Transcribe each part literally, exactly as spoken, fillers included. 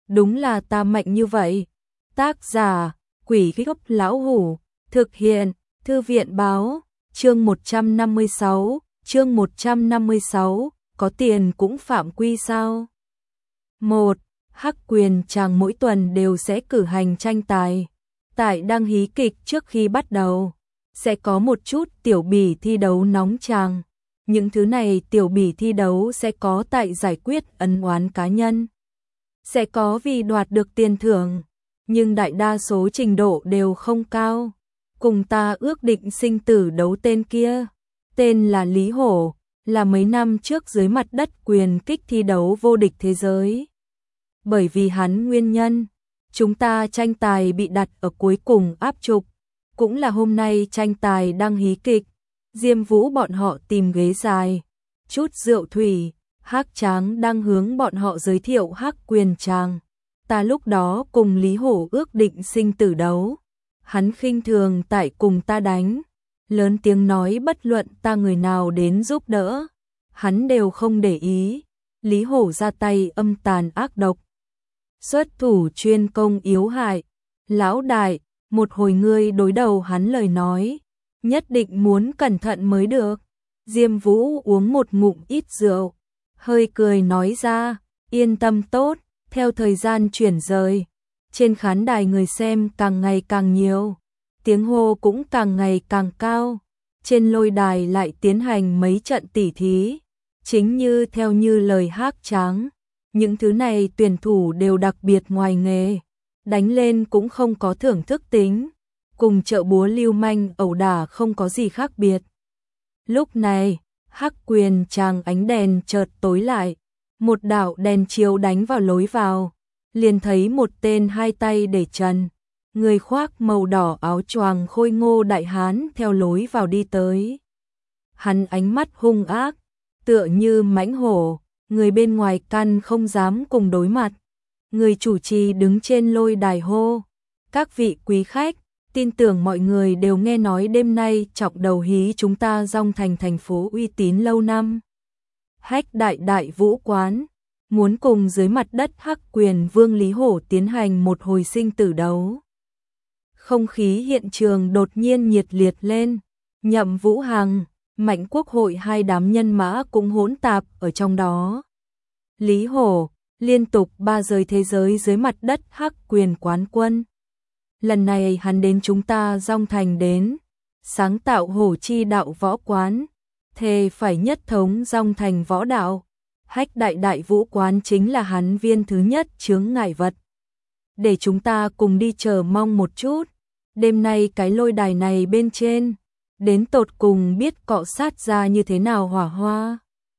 đúng là ta mạnh như vậy. Tác giả, Quỷ Gốc Lão Hủ, thực hiện, Thư viện báo, chương một trăm năm mươi sáu, chương một trăm năm mươi sáu, có tiền cũng phạm quy sao? một. Hắc Quyền Tràng mỗi tuần đều sẽ cử hành tranh tài. Tại đăng hí kịch trước khi bắt đầu, sẽ có một chút tiểu bỉ thi đấu nóng tràng. Những thứ này tiểu bỉ thi đấu sẽ có tại giải quyết ân oán cá nhân, sẽ có vì đoạt được tiền thưởng, nhưng đại đa số trình độ đều không cao. Cùng ta ước định sinh tử đấu tên kia, tên là Lý Hổ, là mấy năm trước dưới mặt đất quyền kích thi đấu vô địch thế giới. Bởi vì hắn nguyên nhân, chúng ta tranh tài bị đặt ở cuối cùng áp trục, cũng là hôm nay tranh tài đăng hí kịch. Diêm Vũ bọn họ tìm ghế dài, chút rượu thủy, Hắc Tráng đang hướng bọn họ giới thiệu Hắc Quyền Tràng. Ta lúc đó cùng Lý Hổ ước định sinh tử đấu, hắn khinh thường tại cùng ta đánh, lớn tiếng nói bất luận ta người nào đến giúp đỡ, hắn đều không để ý. Lý Hổ ra tay âm tàn ác độc, xuất thủ chuyên công yếu hại. Lão đại, một hồi ngươi đối đầu hắn lời nói, nhất định muốn cẩn thận mới được. Diêm Vũ uống một ngụm ít rượu, hơi cười nói ra, yên tâm tốt. Theo thời gian chuyển rời, trên khán đài người xem càng ngày càng nhiều, tiếng hô cũng càng ngày càng cao. Trên lôi đài lại tiến hành mấy trận tỉ thí, chính như theo như lời Hắc Tráng, những thứ này tuyển thủ đều đặc biệt ngoài nghề, đánh lên cũng không có thưởng thức tính, cùng chợ búa lưu manh ẩu đả không có gì khác biệt. Lúc này, Hắc Quyền Tràng ánh đèn chợt tối lại, một đạo đèn chiếu đánh vào lối vào, liền thấy một tên hai tay để trần, người khoác màu đỏ áo choàng khôi ngô đại hán theo lối vào đi tới. Hắn ánh mắt hung ác, tựa như mãnh hổ, người bên ngoài căn không dám cùng đối mặt. Người chủ trì đứng trên lôi đài hô, các vị quý khách, tin tưởng mọi người đều nghe nói đêm nay trọng đầu hí chúng ta Dong Thành thành phố uy tín lâu năm. Hách Đại Đại Vũ Quán muốn cùng dưới mặt đất Hắc Quyền Vương Lý Hổ tiến hành một hồi sinh tử đấu. Không khí hiện trường đột nhiên nhiệt liệt lên, Nhậm Vũ Hằng, Mạnh Quốc Hội hai đám nhân mã cũng hỗn tạp ở trong đó. Lý Hổ, liên tục ba giới thế giới dưới mặt đất Hắc Quyền quán quân. Lần này hắn đến chúng ta Dong Thành đến, sáng tạo Hổ Chi Đạo võ quán, thề phải nhất thống Dong Thành võ đạo. Hách Đại Đại Vũ Quán chính là hắn viên thứ nhất chướng ngại vật. Để chúng ta cùng đi chờ mong một chút, đêm nay cái lôi đài này bên trên, đến tột cùng biết cọ sát ra như thế nào hỏa hoa.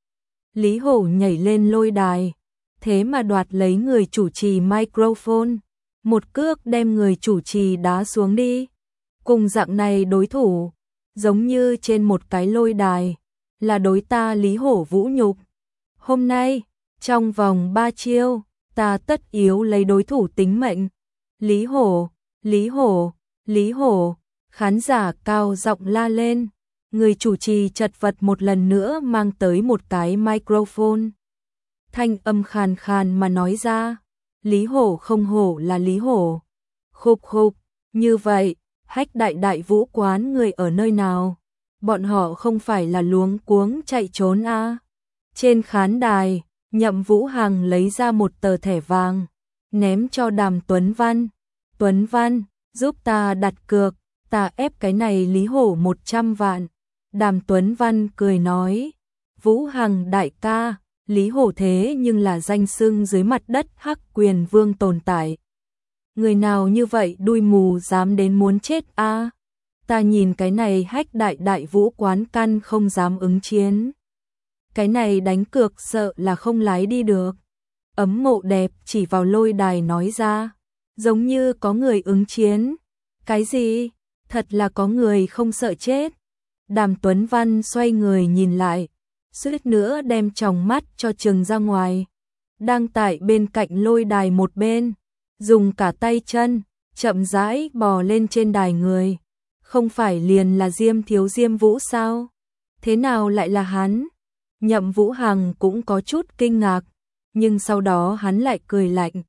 Lý Hổ nhảy lên lôi đài, thế mà đoạt lấy người chủ trì microphone, một cước đem người chủ trì đá xuống đi. Cùng dạng này đối thủ, giống như trên một cái lôi đài, là đối ta Lý Hổ vũ nhục. Hôm nay, trong vòng ba chiêu, ta tất yếu lấy đối thủ tính mệnh. Lý Hổ, Lý Hổ, Lý Hổ, khán giả cao giọng la lên. Người chủ trì chật vật một lần nữa mang tới một cái microphone. Thanh âm khàn khàn mà nói ra, Lý Hổ không hổ là Lý Hổ. Khục khục, như vậy, Hách Đại Đại Vũ Quán người ở nơi nào? Bọn họ không phải là luống cuống chạy trốn à? Trên khán đài, Nhậm Vũ Hằng lấy ra một tờ thẻ vàng, ném cho Đàm Tuấn Văn. Tuấn Văn, giúp ta đặt cược, ta ép cái này Lý Hổ một trăm vạn. Đàm Tuấn Văn cười nói, Vũ Hằng đại ca, Lý Hổ thế nhưng là danh xưng dưới mặt đất Hắc Quyền Vương tồn tại. Người nào như vậy đuôi mù dám đến muốn chết a? À? Ta nhìn cái này Hách Đại Đại Vũ Quán căn không dám ứng chiến. Cái này đánh cược sợ là không lái đi được. Ấm Mộ Đẹp chỉ vào lôi đài nói ra, giống như có người ứng chiến. Cái gì? Thật là có người không sợ chết. Đàm Tuấn Văn xoay người nhìn lại, suýt nữa đem tròng mắt cho trừng ra ngoài. Đang tại bên cạnh lôi đài một bên, dùng cả tay chân, chậm rãi bò lên trên đài người. Không phải liền là Diêm Thiếu Diêm Vũ sao? Thế nào lại là hắn? Nhậm Vũ Hằng cũng có chút kinh ngạc, nhưng sau đó hắn lại cười lạnh.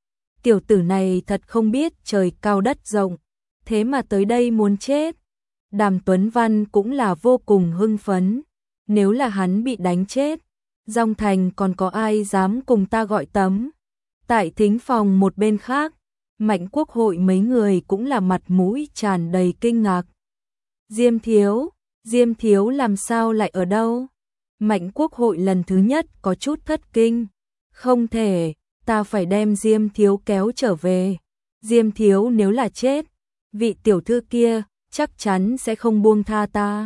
tiểu tử này thật không biết trời cao đất rộng, thế mà tới đây muốn chết. Đàm Tuấn Văn cũng là vô cùng hưng phấn, nếu là hắn bị đánh chết, Dòng Thành còn có ai dám cùng ta gọi tấm. Tại thính phòng một bên khác, Mạnh Quốc Hội mấy người cũng là mặt mũi tràn đầy kinh ngạc. Diêm Thiếu, Diêm Thiếu làm sao lại ở đâu? Mạnh Quốc Hội lần thứ nhất có chút thất kinh. Không thể, ta phải đem Diêm Thiếu kéo trở về. Diêm Thiếu nếu là chết, vị tiểu thư kia chắc chắn sẽ không buông tha ta.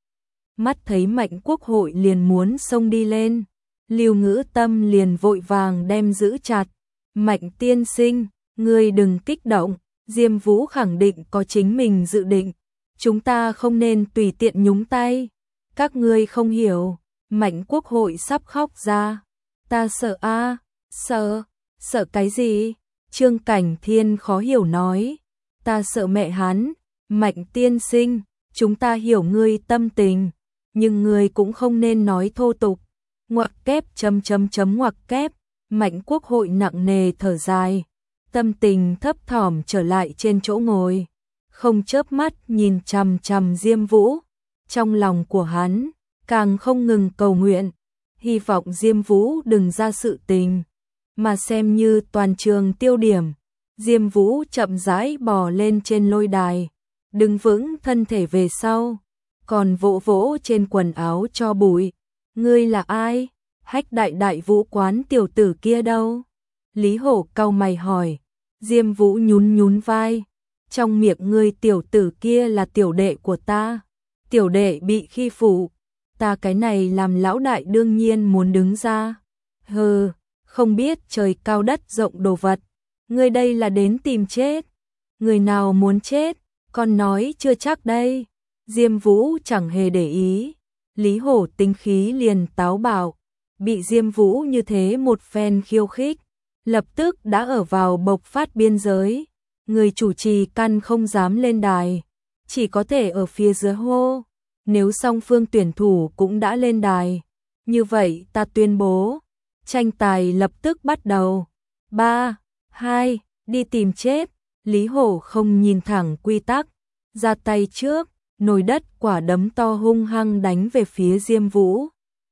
Mắt thấy Mạnh Quốc Hội liền muốn xông đi lên, Lưu Ngữ Tâm liền vội vàng đem giữ chặt. Mạnh tiên sinh, ngươi đừng kích động, Diêm Vũ khẳng định có chính mình dự định, chúng ta không nên tùy tiện nhúng tay. Các ngươi không hiểu, Mạnh Quốc Hội sắp khóc ra. Ta sợ a, sợ, sợ cái gì? Trương Cảnh Thiên khó hiểu nói. Ta sợ mẹ hắn. Mạnh tiên sinh, chúng ta hiểu ngươi tâm tình, nhưng ngươi cũng không nên nói thô tục. Ngoặc kép chấm chấm chấm ngoặc kép. Mạnh Quốc Hội nặng nề thở dài, tâm tình thấp thỏm trở lại trên chỗ ngồi, không chớp mắt nhìn chằm chằm Diêm Vũ. Trong lòng của hắn càng không ngừng cầu nguyện, hy vọng Diêm Vũ đừng ra sự tình, mà xem như toàn trường tiêu điểm. Diêm Vũ chậm rãi bò lên trên lôi đài, đứng vững thân thể về sau, còn vỗ vỗ trên quần áo cho bụi. Ngươi là ai? Hách đại đại vũ quán tiểu tử kia đâu? Lý Hổ cau mày hỏi. Diêm Vũ nhún nhún vai. Trong miệng ngươi tiểu tử kia là tiểu đệ của ta. Tiểu đệ bị khi phụ, ta cái này làm lão đại đương nhiên muốn đứng ra. Hừ, không biết trời cao đất rộng đồ vật. Ngươi đây là đến tìm chết. Người nào muốn chết, con nói chưa chắc đây. Diêm Vũ chẳng hề để ý. Lý Hổ tính khí liền táo bạo, bị Diêm Vũ như thế một phen khiêu khích, lập tức đã ở vào bộc phát biên giới. Người chủ trì căn không dám lên đài, chỉ có thể ở phía dưới hô. Nếu song phương tuyển thủ cũng đã lên đài, như vậy ta tuyên bố, tranh tài lập tức bắt đầu. ba, hai, đi tìm chết. Lý Hổ không nhìn thẳng quy tắc, ra tay trước, nồi đất quả đấm to hung hăng đánh về phía Diêm Vũ.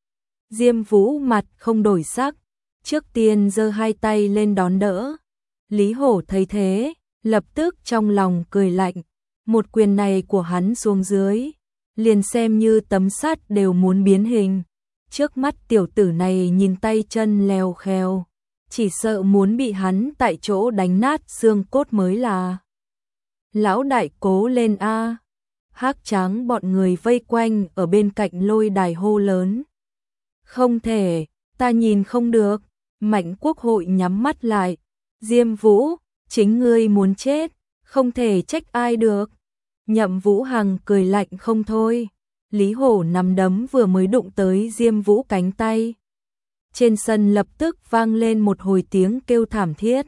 Diêm Vũ mặt không đổi sắc, trước tiên giơ hai tay lên đón đỡ. Lý Hổ thấy thế, lập tức trong lòng cười lạnh, một quyền này của hắn xuống dưới, liền xem như tấm sắt đều muốn biến hình. Trước mắt tiểu tử này nhìn tay chân lèo khèo, chỉ sợ muốn bị hắn tại chỗ đánh nát xương cốt mới là. Lão đại cố lên a. Hắc Tráng bọn người vây quanh ở bên cạnh lôi đài hô lớn. Không thể, ta nhìn không được. Mạnh Quốc Hội nhắm mắt lại. Diêm Vũ, chính ngươi muốn chết, không thể trách ai được. Nhậm Vũ Hằng cười lạnh không thôi. Lý Hổ nắm đấm vừa mới đụng tới Diêm Vũ cánh tay. Trên sân lập tức vang lên một hồi tiếng kêu thảm thiết.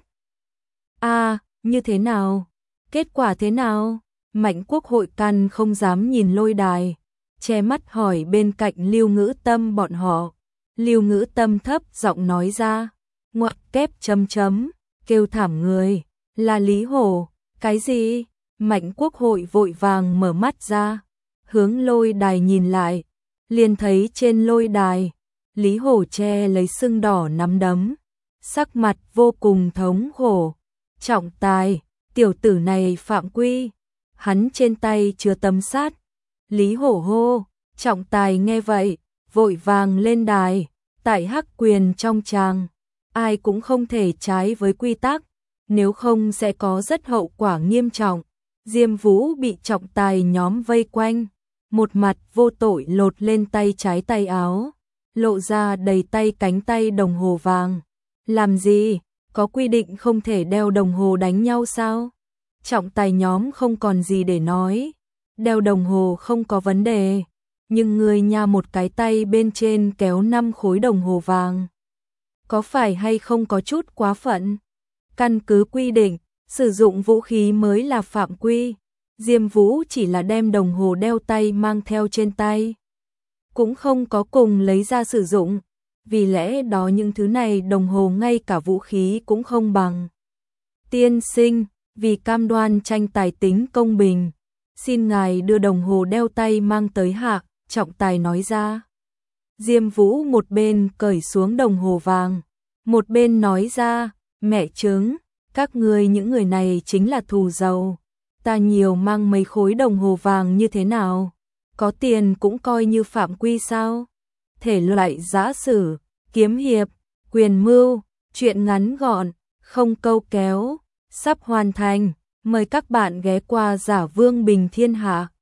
A, à, như thế nào? Kết quả thế nào? Mạnh Quốc Hội căn không dám nhìn lôi đài, che mắt hỏi bên cạnh Lưu Ngữ Tâm bọn họ. Lưu Ngữ Tâm thấp giọng nói ra, ngoặc kép chấm chấm, kêu thảm người, là Lý Hổ. Cái gì? Mạnh Quốc Hội vội vàng mở mắt ra, hướng lôi đài nhìn lại, liền thấy trên lôi đài, Lý Hổ che lấy sưng đỏ nắm đấm, sắc mặt vô cùng thống khổ. Trọng tài, tiểu tử này phạm quy, hắn trên tay chứa tấm sắt. Lý Hổ hô. Trọng tài nghe vậy, vội vàng lên đài. Tại hắc quyền trong tràng, ai cũng không thể trái với quy tắc, nếu không sẽ có rất hậu quả nghiêm trọng. Diêm Vũ bị trọng tài nhóm vây quanh, một mặt vô tội lột lên tay trái tay áo, lộ ra đầy tay cánh tay đồng hồ vàng. Làm gì? Có quy định không thể đeo đồng hồ đánh nhau sao? Trọng tài nhóm không còn gì để nói, đeo đồng hồ không có vấn đề, nhưng người nhà một cái tay bên trên kéo năm khối đồng hồ vàng. Có phải hay không có chút quá phận? Căn cứ quy định, sử dụng vũ khí mới là phạm quy. Diêm Vũ chỉ là đem đồng hồ đeo tay mang theo trên tay, cũng không có cùng lấy ra sử dụng. Vì lẽ đó những thứ này đồng hồ ngay cả vũ khí cũng không bằng. Tiên sinh, vì cam đoan tranh tài tính công bình, xin ngài đưa đồng hồ đeo tay mang tới hạ, trọng tài nói ra. Diêm Vũ một bên cởi xuống đồng hồ vàng, một bên nói ra, mẹ chứng, các ngươi những người này chính là thù giàu, ta nhiều mang mấy khối đồng hồ vàng như thế nào, có tiền cũng coi như phạm quy sao? Thể loại giã sử, kiếm hiệp, quyền mưu, truyện ngắn gọn, không câu kéo, sắp hoàn thành, mời các bạn ghé qua Giả Vương Bình Thiên Hạ.